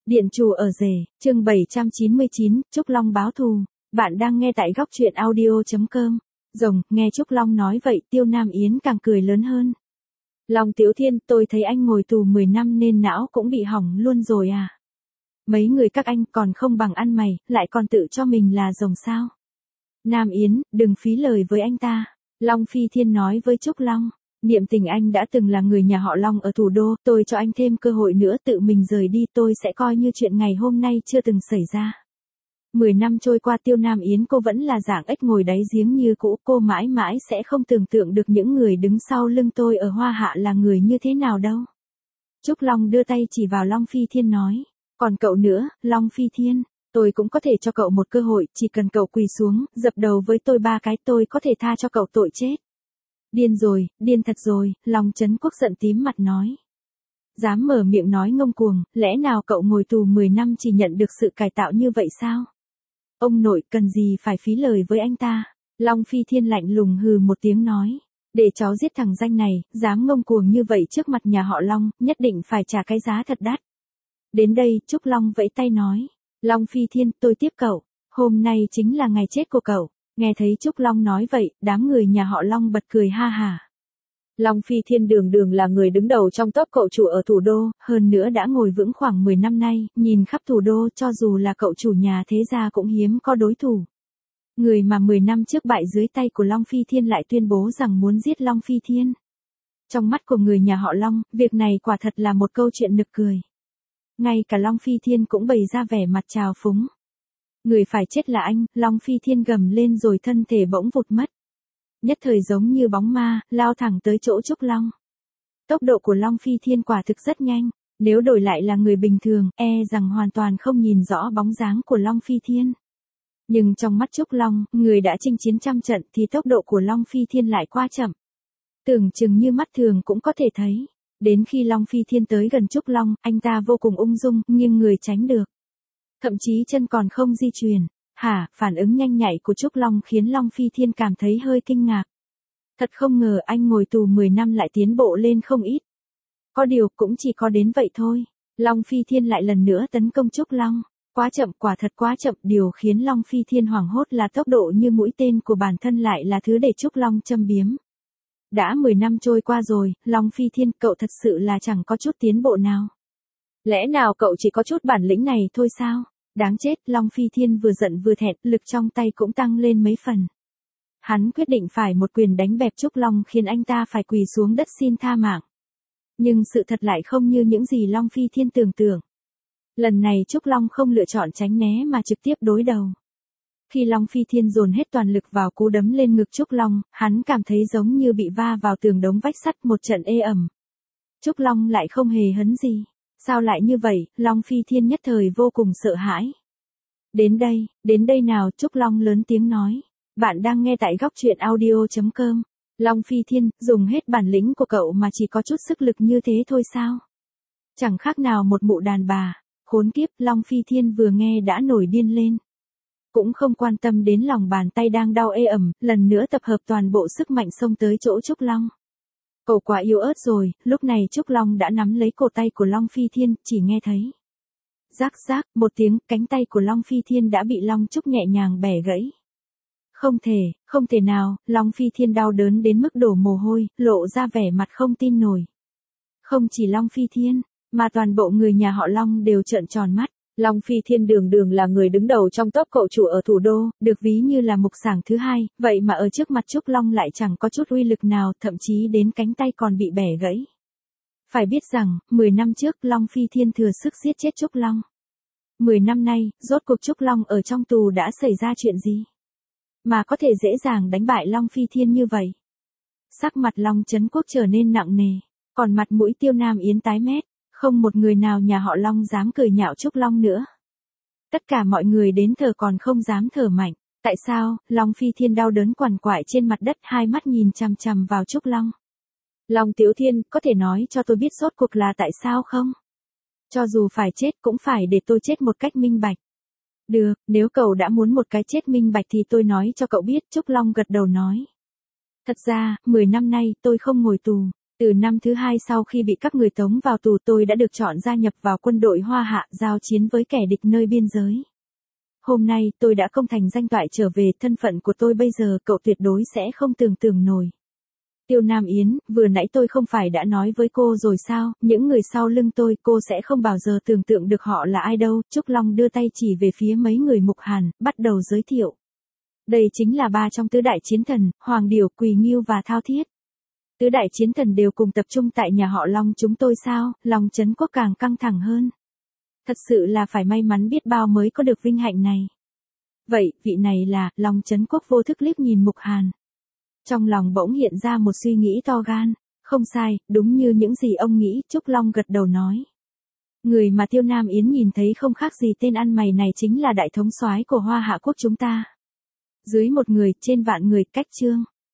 Điện chủ ở rể, chương 799, Trúc Long báo thù. Bạn đang nghe tại góc truyện audio.com. Rồng, nghe Trúc Long nói vậy Tiêu Nam Yến càng cười lớn hơn. Long Tiểu Thiên, tôi thấy anh ngồi tù 10 năm nên não cũng bị hỏng luôn rồi à. Mấy người các anh còn không bằng ăn mày, lại còn tự cho mình là rồng sao. Nam Yến, đừng phí lời với anh ta. Long Phi Thiên nói với Trúc Long. Niệm Tình anh đã từng là người nhà họ Long ở thủ đô, tôi cho anh thêm cơ hội nữa tự mình rời đi, tôi sẽ coi như chuyện ngày hôm nay chưa từng xảy ra. 10 năm trôi qua Tiêu Nam Yến cô vẫn là dạng ếch ngồi đáy giếng như cũ, cô mãi mãi sẽ không tưởng tượng được những người đứng sau lưng tôi ở Hoa Hạ là người như thế nào đâu. Trúc Long đưa tay chỉ vào Long Phi Thiên nói, còn cậu nữa, Long Phi Thiên, tôi cũng có thể cho cậu một cơ hội, chỉ cần cậu quỳ xuống, dập đầu với tôi 3 cái tôi có thể tha cho cậu tội chết. Điên rồi, điên thật rồi, Long Trấn Quốc giận tím mặt nói. Dám mở miệng nói ngông cuồng, lẽ nào cậu ngồi tù 10 năm chỉ nhận được sự cải tạo như vậy sao? Ông nội cần gì phải phí lời với anh ta? Long Phi Thiên lạnh lùng hừ một tiếng nói. Để cháu giết thằng danh này, dám ngông cuồng như vậy trước mặt nhà họ Long, nhất định phải trả cái giá thật đắt. Đến đây, Trúc Long vẫy tay nói. Long Phi Thiên, tôi tiếp cậu. Hôm nay chính là ngày chết của cậu. Nghe thấy Trúc Long nói vậy, đám người nhà họ Long bật cười ha hả. Long Phi Thiên đường đường là người đứng đầu trong top cậu chủ ở thủ đô, hơn nữa đã ngồi vững khoảng 10 năm nay, nhìn khắp thủ đô cho dù là cậu chủ nhà thế gia cũng hiếm có đối thủ. Người mà 10 năm trước bại dưới tay của Long Phi Thiên lại tuyên bố rằng muốn giết Long Phi Thiên. Trong mắt của người nhà họ Long, việc này quả thật là một câu chuyện nực cười. Ngay cả Long Phi Thiên cũng bày ra vẻ mặt trào phúng. Người phải chết là anh, Long Phi Thiên gầm lên rồi thân thể bỗng vụt mất. Nhất thời giống như bóng ma, lao thẳng tới chỗ Trúc Long. Tốc độ của Long Phi Thiên quả thực rất nhanh, nếu đổi lại là người bình thường, rằng hoàn toàn không nhìn rõ bóng dáng của Long Phi Thiên. Nhưng trong mắt Trúc Long, người đã chinh chiến trăm trận thì tốc độ của Long Phi Thiên lại quá chậm. Tưởng chừng như mắt thường cũng có thể thấy. Đến khi Long Phi Thiên tới gần Trúc Long, anh ta vô cùng ung dung, nghiêng người tránh được. Thậm chí chân còn không di chuyển. Phản ứng nhanh nhạy của Trúc Long khiến Long Phi Thiên cảm thấy hơi kinh ngạc. Thật không ngờ anh ngồi tù 10 năm lại tiến bộ lên không ít. Có điều cũng chỉ có đến vậy thôi. Long Phi Thiên lại lần nữa tấn công Trúc Long. Quá chậm, quả thật quá chậm. Điều khiến Long Phi Thiên hoảng hốt là tốc độ như mũi tên của bản thân lại là thứ để Trúc Long châm biếm. Đã 10 năm trôi qua rồi, Long Phi Thiên, cậu thật sự là chẳng có chút tiến bộ nào. Lẽ nào cậu chỉ có chút bản lĩnh này thôi sao? Đáng chết, Long Phi Thiên vừa giận vừa thẹn, lực trong tay cũng tăng lên mấy phần. Hắn quyết định phải một quyền đánh bẹp Trúc Long khiến anh ta phải quỳ xuống đất xin tha mạng. Nhưng sự thật lại không như những gì Long Phi Thiên tưởng tượng. Lần này Trúc Long không lựa chọn tránh né mà trực tiếp đối đầu. Khi Long Phi Thiên dồn hết toàn lực vào cú đấm lên ngực Trúc Long, hắn cảm thấy giống như bị va vào tường đống vách sắt một trận ê ẩm. Trúc Long lại không hề hấn gì. Sao lại như vậy, Long Phi Thiên nhất thời vô cùng sợ hãi. Đến đây nào, Trúc Long lớn tiếng nói. Bạn đang nghe tại góc truyện audio.com. Long Phi Thiên, dùng hết bản lĩnh của cậu mà chỉ có chút sức lực như thế thôi sao? Chẳng khác nào một mụ đàn bà. Khốn kiếp, Long Phi Thiên vừa nghe đã nổi điên lên. Cũng không quan tâm đến lòng bàn tay đang đau ê ẩm, lần nữa tập hợp toàn bộ sức mạnh xông tới chỗ Trúc Long. Cậu quá yếu ớt rồi, lúc này Trúc Long đã nắm lấy cổ tay của Long Phi Thiên, chỉ nghe thấy. Rác rác, một tiếng, cánh tay của Long Phi Thiên đã bị Long Trúc nhẹ nhàng bẻ gãy. Không thể nào, Long Phi Thiên đau đớn đến mức đổ mồ hôi, lộ ra vẻ mặt không tin nổi. Không chỉ Long Phi Thiên, mà toàn bộ người nhà họ Long đều trợn tròn mắt. Long Phi Thiên đường đường là người đứng đầu trong top cậu chủ ở thủ đô, được ví như là mục sảng thứ hai, vậy mà ở trước mặt Trúc Long lại chẳng có chút uy lực nào, thậm chí đến cánh tay còn bị bẻ gãy. Phải biết rằng, 10 năm trước Long Phi Thiên thừa sức giết chết Trúc Long. 10 năm nay, rốt cuộc Trúc Long ở trong tù đã xảy ra chuyện gì? Mà có thể dễ dàng đánh bại Long Phi Thiên như vậy. Sắc mặt Long Trấn Quốc trở nên nặng nề, còn mặt mũi Tiêu Nam Yến tái mét. Không một người nào nhà họ Long dám cười nhạo Trúc Long nữa. Tất cả mọi người đến thở còn không dám thở mạnh. Tại sao? Long Phi Thiên đau đớn quằn quại trên mặt đất, hai mắt nhìn chằm chằm vào Trúc Long. Long Tiểu Thiên, có thể nói cho tôi biết rốt cuộc là tại sao không? Cho dù phải chết cũng phải để tôi chết một cách minh bạch. Được, nếu cậu đã muốn một cái chết minh bạch thì tôi nói cho cậu biết, Trúc Long gật đầu nói. Thật ra, 10 năm nay tôi không ngồi tù. Từ năm thứ 2 sau khi bị các người tống vào tù tôi đã được chọn gia nhập vào quân đội Hoa Hạ giao chiến với kẻ địch nơi biên giới. Hôm nay tôi đã công thành danh toại trở về, thân phận của tôi bây giờ cậu tuyệt đối sẽ không tưởng tượng nổi. Tiêu Nam Yến, vừa nãy tôi không phải đã nói với cô rồi sao, những người sau lưng tôi cô sẽ không bao giờ tưởng tượng được họ là ai đâu. Trúc Long đưa tay chỉ về phía mấy người Mục Hàn, bắt đầu giới thiệu. Đây chính là 3 trong tứ đại chiến thần, Hoàng Điểu, Quỳ Ngưu và Thao Thiết. Tứ đại chiến thần đều cùng tập trung tại nhà họ Long chúng tôi sao, Long Trấn Quốc càng căng thẳng hơn. Thật sự là phải may mắn biết bao mới có được vinh hạnh này. Vậy, vị này là, Long Trấn Quốc vô thức liếc nhìn Mục Hàn. Trong lòng bỗng hiện ra một suy nghĩ to gan. Không sai, đúng như những gì ông nghĩ, Trúc Long gật đầu nói. Người mà Tiêu Nam Yến nhìn thấy không khác gì tên ăn mày này chính là đại thống soái của Hoa Hạ Quốc chúng ta. Dưới một người, trên vạn người, cách Trương.